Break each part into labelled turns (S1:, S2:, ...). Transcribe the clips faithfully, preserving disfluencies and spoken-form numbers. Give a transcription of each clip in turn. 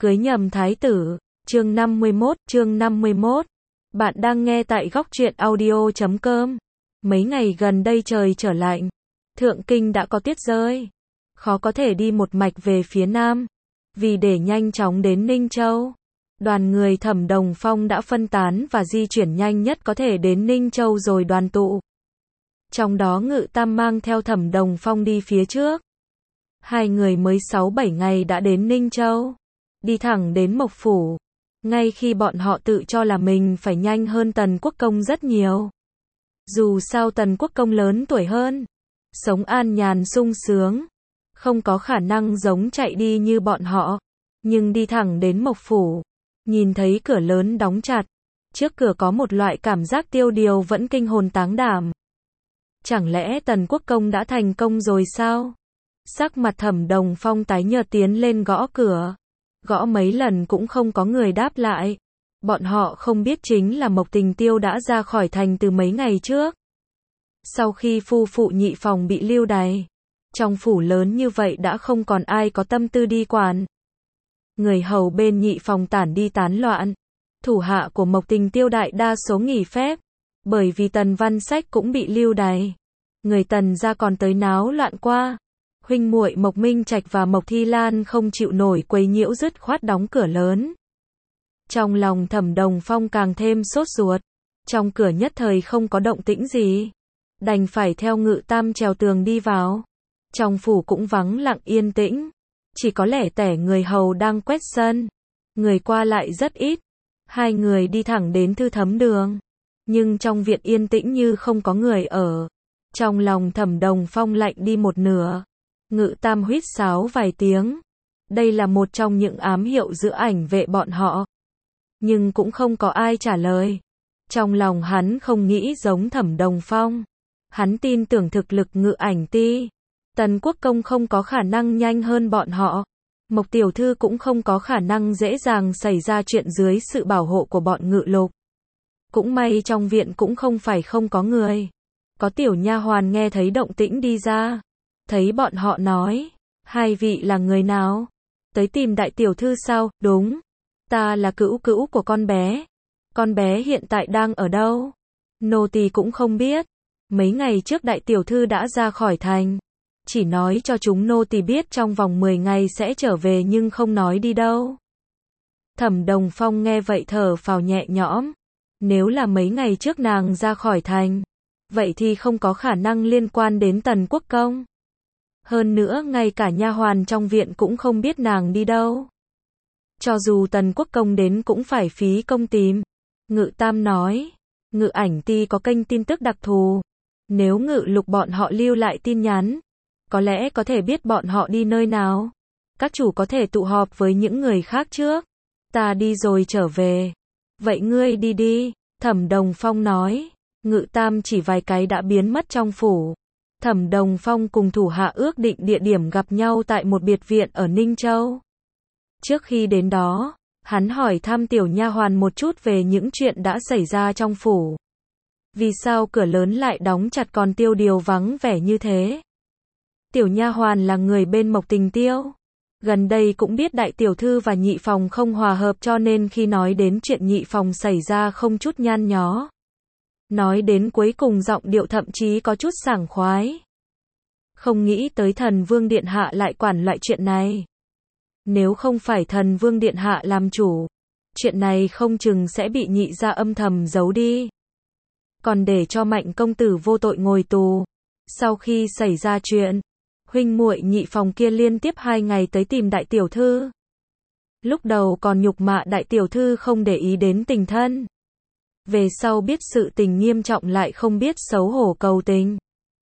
S1: Cưới nhầm thái tử, chương năm mươi mốt, chương năm mươi mốt. Bạn đang nghe tại góc truyện audio chấm com. Mấy ngày gần đây trời trở lạnh, Thượng Kinh đã có tuyết rơi, khó có thể đi một mạch về phía nam. Vì để nhanh chóng đến Ninh Châu, đoàn người Thẩm Đồng Phong đã phân tán và di chuyển nhanh nhất có thể đến Ninh Châu rồi đoàn tụ. Trong đó Ngự Tam mang theo Thẩm Đồng Phong đi phía trước. Hai người mới sáu bảy ngày đã đến Ninh Châu, đi thẳng đến Mộc Phủ, ngay khi bọn họ tự cho là mình phải nhanh hơn Tần Quốc Công rất nhiều. Dù sao Tần Quốc Công lớn tuổi hơn, sống an nhàn sung sướng, không có khả năng giống chạy đi như bọn họ, nhưng đi thẳng đến Mộc Phủ, nhìn thấy cửa lớn đóng chặt, trước cửa có một loại cảm giác tiêu điều vẫn kinh hồn táng đảm. Chẳng lẽ Tần Quốc Công đã thành công rồi sao? Sắc mặt Thẩm Đồng Phong tái nhợt tiến lên gõ cửa. Gõ mấy lần cũng không có người đáp lại. Bọn họ không biết chính là Mộc Tình Tiêu đã ra khỏi thành từ mấy ngày trước. Sau khi phu phụ Nhị Phòng bị lưu đày, trong phủ lớn như vậy đã không còn ai có tâm tư đi quản. Người hầu bên Nhị Phòng tản đi tán loạn. Thủ hạ của Mộc Tình Tiêu đại đa số nghỉ phép, bởi vì Tần Văn Sách cũng bị lưu đày. Người Tần gia còn tới náo loạn qua. Huynh muội Mộc Minh Trạch và Mộc Thi Lan không chịu nổi quấy nhiễu dứt khoát đóng cửa lớn. Trong lòng Thẩm Đồng Phong càng thêm sốt ruột. Trong cửa nhất thời không có động tĩnh gì, đành phải theo Ngự Tam trèo tường đi vào. Trong phủ cũng vắng lặng yên tĩnh, chỉ có lẻ tẻ người hầu đang quét sân. Người qua lại rất ít. Hai người đi thẳng đến Thư Thấm Đường, nhưng trong viện yên tĩnh như không có người ở. Trong lòng Thẩm Đồng Phong lạnh đi một nửa. Ngự Tam huýt sáo vài tiếng. Đây là một trong những ám hiệu giữa ảnh vệ bọn họ. Nhưng cũng không có ai trả lời. Trong lòng hắn không nghĩ giống Thẩm Đồng Phong. Hắn tin tưởng thực lực Ngự Ảnh Ti. Tần Quốc Công không có khả năng nhanh hơn bọn họ. Mộc Tiểu Thư cũng không có khả năng dễ dàng xảy ra chuyện dưới sự bảo hộ của bọn Ngự Lục. Cũng may trong viện cũng không phải không có người. Có tiểu nha hoàn nghe thấy động tĩnh đi ra. Thấy bọn họ nói, hai vị là người nào? Tới tìm đại tiểu thư sao? Đúng, ta là cữu cữu của con bé. Con bé hiện tại đang ở đâu? Nô tỳ cũng không biết. Mấy ngày trước đại tiểu thư đã ra khỏi thành, chỉ nói cho chúng nô tỳ biết trong vòng mười ngày sẽ trở về nhưng không nói đi đâu. Thẩm Đồng Phong nghe vậy thở phào nhẹ nhõm. Nếu là mấy ngày trước nàng ra khỏi thành, vậy thì không có khả năng liên quan đến Tần Quốc Công. Hơn nữa ngay cả nha hoàn trong viện cũng không biết nàng đi đâu. Cho dù Tần Quốc Công đến cũng phải phí công tìm. Ngự Tam nói, Ngự Ảnh Ti có kênh tin tức đặc thù. Nếu Ngự Lục bọn họ lưu lại tin nhắn, có lẽ có thể biết bọn họ đi nơi nào. Các chủ có thể tụ họp với những người khác trước. Ta đi rồi trở về. Vậy ngươi đi đi, Thẩm Đồng Phong nói. Ngự Tam chỉ vài cái đã biến mất trong phủ. Thẩm Đồng Phong cùng thủ hạ ước định địa điểm gặp nhau tại một biệt viện ở Ninh Châu. Trước khi đến đó, hắn hỏi thăm tiểu nha hoàn một chút về những chuyện đã xảy ra trong phủ. Vì sao cửa lớn lại đóng chặt còn tiêu điều vắng vẻ như thế? Tiểu nha hoàn là người bên Mộc Tình Tiêu. Gần đây cũng biết đại tiểu thư và Nhị Phòng không hòa hợp cho nên khi nói đến chuyện Nhị Phòng xảy ra không chút nhăn nhó. Nói đến cuối cùng giọng điệu thậm chí có chút sảng khoái. Không nghĩ tới Thần Vương Điện Hạ lại quản loại chuyện này. Nếu không phải Thần Vương Điện Hạ làm chủ, chuyện này không chừng sẽ bị Nhị gia âm thầm giấu đi. Còn để cho Mạnh công tử vô tội ngồi tù. Sau khi xảy ra chuyện, huynh muội Nhị Phòng kia liên tiếp hai ngày tới tìm đại tiểu thư. Lúc đầu còn nhục mạ đại tiểu thư không để ý đến tình thân. Về sau biết sự tình nghiêm trọng lại không biết xấu hổ cầu tình.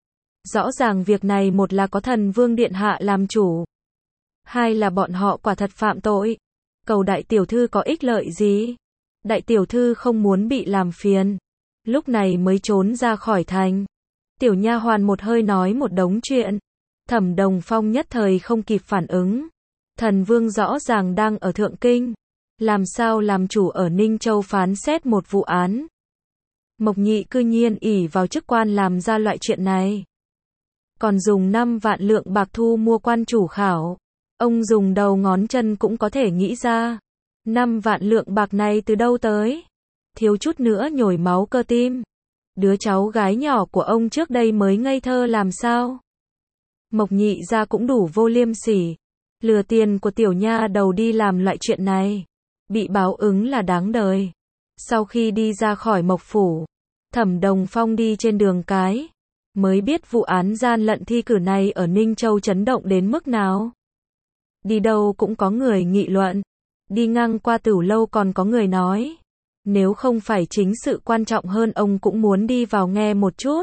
S1: Rõ ràng việc này một là có Thần Vương Điện Hạ làm chủ, hai là bọn họ quả thật phạm tội. Cầu đại tiểu thư có ích lợi gì? Đại tiểu thư không muốn bị làm phiền, lúc này mới trốn ra khỏi thành. Tiểu nha hoàn một hơi nói một đống chuyện. Thẩm Đồng Phong nhất thời không kịp phản ứng. Thần Vương rõ ràng đang ở Thượng Kinh, làm sao làm chủ ở Ninh Châu phán xét một vụ án. Mộc Nhị cư nhiên ỷ vào chức quan làm ra loại chuyện này. Còn dùng năm vạn lượng bạc thu mua quan chủ khảo. Ông dùng đầu ngón chân cũng có thể nghĩ ra. Năm vạn lượng bạc này từ đâu tới? Thiếu chút nữa nhồi máu cơ tim. Đứa cháu gái nhỏ của ông trước đây mới ngây thơ làm sao? Mộc Nhị Gia cũng đủ vô liêm sỉ. Lừa tiền của tiểu nha đầu đi làm loại chuyện này. Bị báo ứng là đáng đời. Sau khi đi ra khỏi Mộc Phủ, Thẩm Đồng Phong đi trên đường cái, mới biết vụ án gian lận thi cử này ở Ninh Châu chấn động đến mức nào. Đi đâu cũng có người nghị luận. Đi ngang qua Tửu Lâu còn có người nói. Nếu không phải chính sự quan trọng hơn ông cũng muốn đi vào nghe một chút.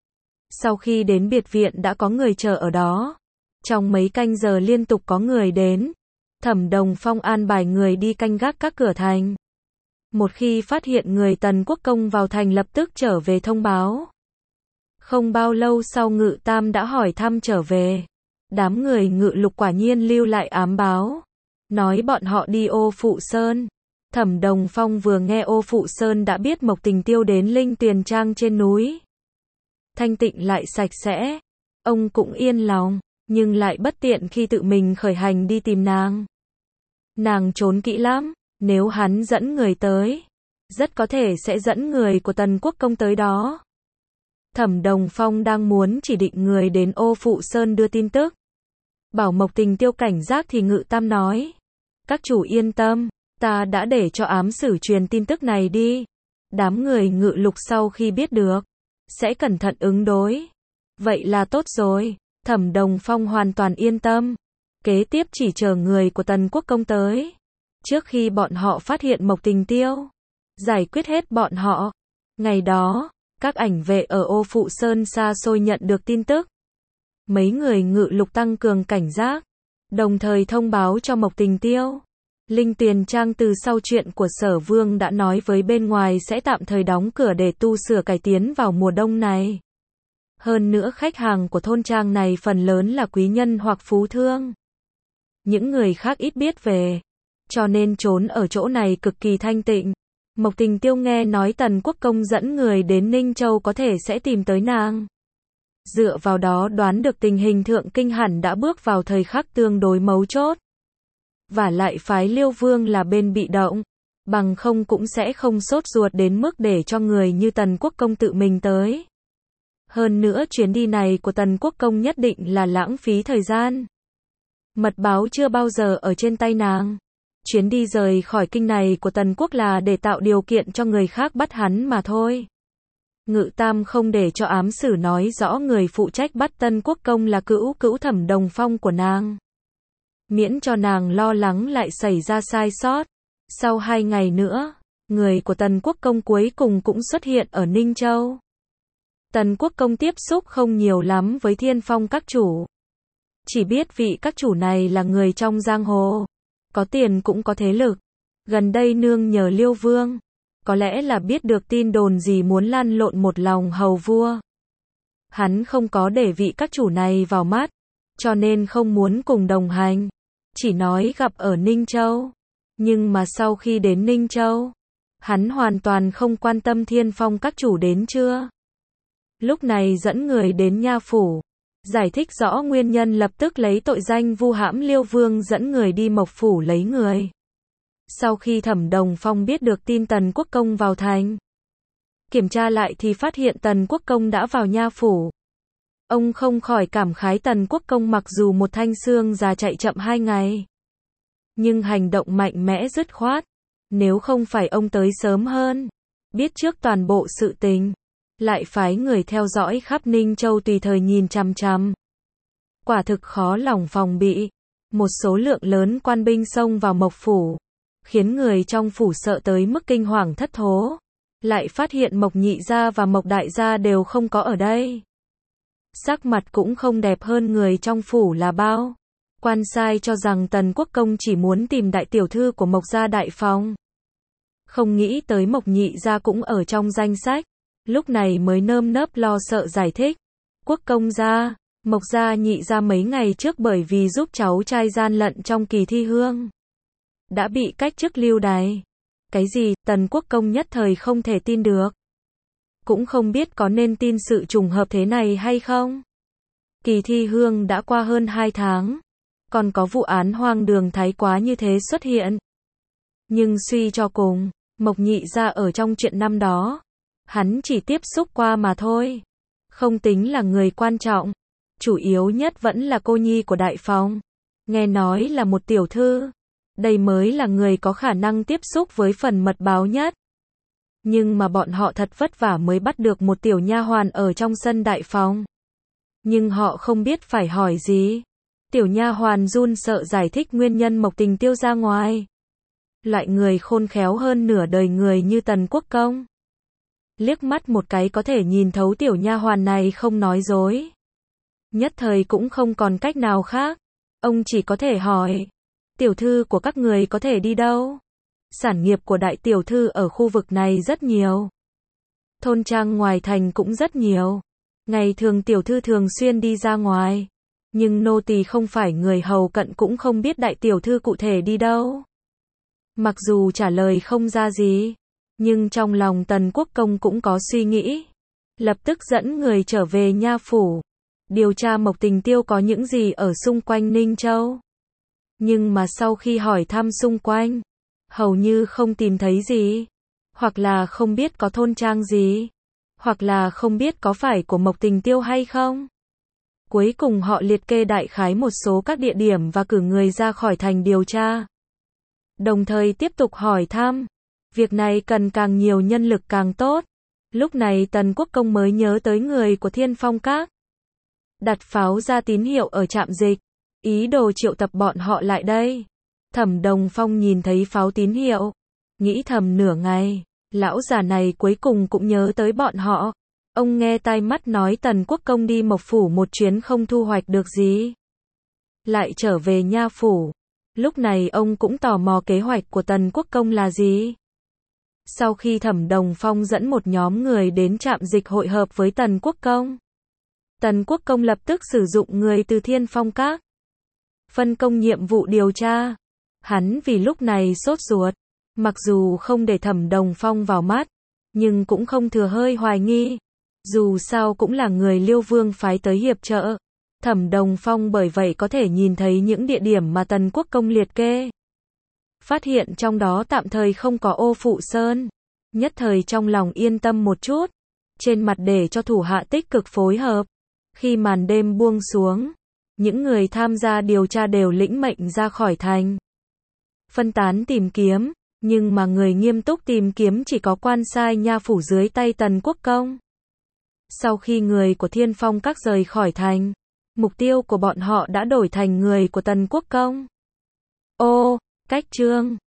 S1: Sau khi đến biệt viện đã có người chờ ở đó. Trong mấy canh giờ liên tục có người đến. Thẩm Đồng Phong an bài người đi canh gác các cửa thành. Một khi phát hiện người Tần Quốc Công vào thành lập tức trở về thông báo. Không bao lâu sau Ngự Tam đã hỏi thăm trở về. Đám người Ngự Lục quả nhiên lưu lại ám báo. Nói bọn họ đi Ô Phụ Sơn. Thẩm Đồng Phong vừa nghe Ô Phụ Sơn đã biết Mộc Tình Tiêu đến Linh Tuyền Trang trên núi. Thanh tịnh lại sạch sẽ. Ông cũng yên lòng, nhưng lại bất tiện khi tự mình khởi hành đi tìm nàng. Nàng trốn kỹ lắm, nếu hắn dẫn người tới, rất có thể sẽ dẫn người của Tần Quốc Công tới đó. Thẩm Đồng Phong đang muốn chỉ định người đến Ô Phụ Sơn đưa tin tức. Bảo Mộc Tình Tiêu cảnh giác thì Ngự Tam nói. Các chủ yên tâm, ta đã để cho ám sử truyền tin tức này đi. Đám người Ngự Lục sau khi biết được, sẽ cẩn thận ứng đối. Vậy là tốt rồi, Thẩm Đồng Phong hoàn toàn yên tâm. Kế tiếp chỉ chờ người của Tần Quốc Công tới. Trước khi bọn họ phát hiện Mộc Tình Tiêu, giải quyết hết bọn họ. Ngày đó, các ảnh vệ ở Ô Phụ Sơn xa xôi nhận được tin tức. Mấy người Ngự Lục tăng cường cảnh giác, đồng thời thông báo cho Mộc Tình Tiêu. Linh Tuyền Trang từ sau chuyện của Sở Vương đã nói với bên ngoài sẽ tạm thời đóng cửa để tu sửa cải tiến vào mùa đông này. Hơn nữa khách hàng của thôn trang này phần lớn là quý nhân hoặc phú thương. Những người khác ít biết về, cho nên trốn ở chỗ này cực kỳ thanh tịnh. Mộc Tình Tiêu nghe nói Tần Quốc Công dẫn người đến Ninh Châu có thể sẽ tìm tới nàng. Dựa vào đó đoán được tình hình Thượng Kinh hẳn đã bước vào thời khắc tương đối mấu chốt. Và lại phái Liêu Vương là bên bị động, bằng không cũng sẽ không sốt ruột đến mức để cho người như Tần Quốc Công tự mình tới. Hơn nữa chuyến đi này của Tần Quốc Công nhất định là lãng phí thời gian. Mật báo chưa bao giờ ở trên tay nàng. Chuyến đi rời khỏi kinh này của Tần Quốc là để tạo điều kiện cho người khác bắt hắn mà thôi. Ngự Tam không để cho ám sử nói rõ người phụ trách bắt Tần Quốc Công là cữu cữu Thẩm Đồng Phong của nàng. Miễn cho nàng lo lắng lại xảy ra sai sót. Sau hai ngày nữa, người của Tần Quốc Công cuối cùng cũng xuất hiện ở Ninh Châu. Tần Quốc Công tiếp xúc không nhiều lắm với Thiên Phong các chủ. Chỉ biết vị các chủ này là người trong giang hồ. Có tiền cũng có thế lực. Gần đây nương nhờ Liêu Vương. Có lẽ là biết được tin đồn gì muốn lăn lộn một lòng hầu vua. Hắn không có để vị các chủ này vào mắt. Cho nên không muốn cùng đồng hành. Chỉ nói gặp ở Ninh Châu. Nhưng mà sau khi đến Ninh Châu, hắn hoàn toàn không quan tâm Thiên Phong các chủ đến chưa. Lúc này dẫn người đến nha phủ. Giải thích rõ nguyên nhân lập tức lấy tội danh vu hãm Liêu Vương dẫn người đi Mộc Phủ lấy người. Sau khi Thẩm Đồng Phong biết được tin Tần Quốc Công vào thành, kiểm tra lại thì phát hiện Tần Quốc Công đã vào nha phủ. Ông không khỏi cảm khái Tần Quốc Công mặc dù một thanh xương già chạy chậm hai ngày, nhưng hành động mạnh mẽ dứt khoát. Nếu không phải ông tới sớm hơn, biết trước toàn bộ sự tình, lại phái người theo dõi khắp Ninh Châu tùy thời nhìn chằm chằm. Quả thực khó lòng phòng bị. Một số lượng lớn quan binh xông vào Mộc Phủ, khiến người trong phủ sợ tới mức kinh hoàng thất thố. Lại phát hiện Mộc Nhị Gia và Mộc Đại Gia đều không có ở đây. Sắc mặt cũng không đẹp hơn người trong phủ là bao. Quan sai cho rằng Tần Quốc Công chỉ muốn tìm đại tiểu thư của Mộc Gia đại phòng. Không nghĩ tới Mộc Nhị Gia cũng ở trong danh sách. Lúc này mới nơm nớp lo sợ giải thích. Quốc Công gia, Mộc Gia Nhị Gia mấy ngày trước bởi vì giúp cháu trai gian lận trong kỳ thi hương, đã bị cách chức lưu đày. Cái gì, Tần Quốc Công nhất thời không thể tin được. Cũng không biết có nên tin sự trùng hợp thế này hay không. Kỳ thi hương đã qua hơn hai tháng. còn có vụ án hoang đường thái quá như thế xuất hiện. Nhưng suy cho cùng, Mộc Nhị gia ở trong chuyện năm đó, hắn chỉ tiếp xúc qua mà thôi, không tính là người quan trọng. Chủ yếu nhất vẫn là cô nhi của đại phòng, nghe nói là một tiểu thư, đây mới là người có khả năng tiếp xúc với phần mật báo nhất. Nhưng mà bọn họ thật vất vả mới bắt được một tiểu nha hoàn ở trong sân đại phòng. Nhưng họ không biết phải hỏi gì. Tiểu nha hoàn run sợ giải thích nguyên nhân Mộc Tình Tiêu ra ngoài. Loại người khôn khéo hơn nửa đời người như Tần Quốc Công, liếc mắt một cái có thể nhìn thấu tiểu nha hoàn này không nói dối. Nhất thời cũng không còn cách nào khác, ông chỉ có thể hỏi, tiểu thư của các người có thể đi đâu? Sản nghiệp của đại tiểu thư ở khu vực này rất nhiều, thôn trang ngoài thành cũng rất nhiều. Ngày thường tiểu thư thường xuyên đi ra ngoài, nhưng nô tỳ không phải người hầu cận cũng không biết đại tiểu thư cụ thể đi đâu. Mặc dù trả lời không ra gì, nhưng trong lòng Tần Quốc Công cũng có suy nghĩ, lập tức dẫn người trở về nha phủ, điều tra Mộc Tình Tiêu có những gì ở xung quanh Ninh Châu. Nhưng mà sau khi hỏi thăm xung quanh, hầu như không tìm thấy gì, hoặc là không biết có thôn trang gì, hoặc là không biết có phải của Mộc Tình Tiêu hay không. Cuối cùng họ liệt kê đại khái một số các địa điểm và cử người ra khỏi thành điều tra, đồng thời tiếp tục hỏi thăm. Việc này cần càng nhiều nhân lực càng tốt. Lúc này Tần Quốc Công mới nhớ tới người của Thiên Phong Các, đặt pháo ra tín hiệu ở trạm dịch, ý đồ triệu tập bọn họ lại đây. Thẩm Đồng Phong nhìn thấy pháo tín hiệu, nghĩ thầm nửa ngày, lão già này cuối cùng cũng nhớ tới bọn họ. Ông nghe tai mắt nói Tần Quốc Công đi Mộc Phủ một chuyến không thu hoạch được gì, lại trở về nha phủ. Lúc này ông cũng tò mò kế hoạch của Tần Quốc Công là gì. Sau khi Thẩm Đồng Phong dẫn một nhóm người đến trạm dịch hội hợp với Tần Quốc Công, Tần Quốc Công lập tức sử dụng người từ Thiên Phong Các, phân công nhiệm vụ điều tra. Hắn vì lúc này sốt ruột, mặc dù không để Thẩm Đồng Phong vào mắt, nhưng cũng không thừa hơi hoài nghi. Dù sao cũng là người Liêu Vương phái tới hiệp trợ. Thẩm Đồng Phong bởi vậy có thể nhìn thấy những địa điểm mà Tần Quốc Công liệt kê. Phát hiện trong đó tạm thời không có Ô Phụ Sơn. Nhất thời trong lòng yên tâm một chút. Trên mặt để cho thủ hạ tích cực phối hợp. Khi màn đêm buông xuống, những người tham gia điều tra đều lĩnh mệnh ra khỏi thành, phân tán tìm kiếm. Nhưng mà người nghiêm túc tìm kiếm chỉ có quan sai nha phủ dưới tay Tần Quốc Công. Sau khi người của Thiên Phong Các rời khỏi thành, mục tiêu của bọn họ đã đổi thành người của Tần Quốc Công. Ô, cách chương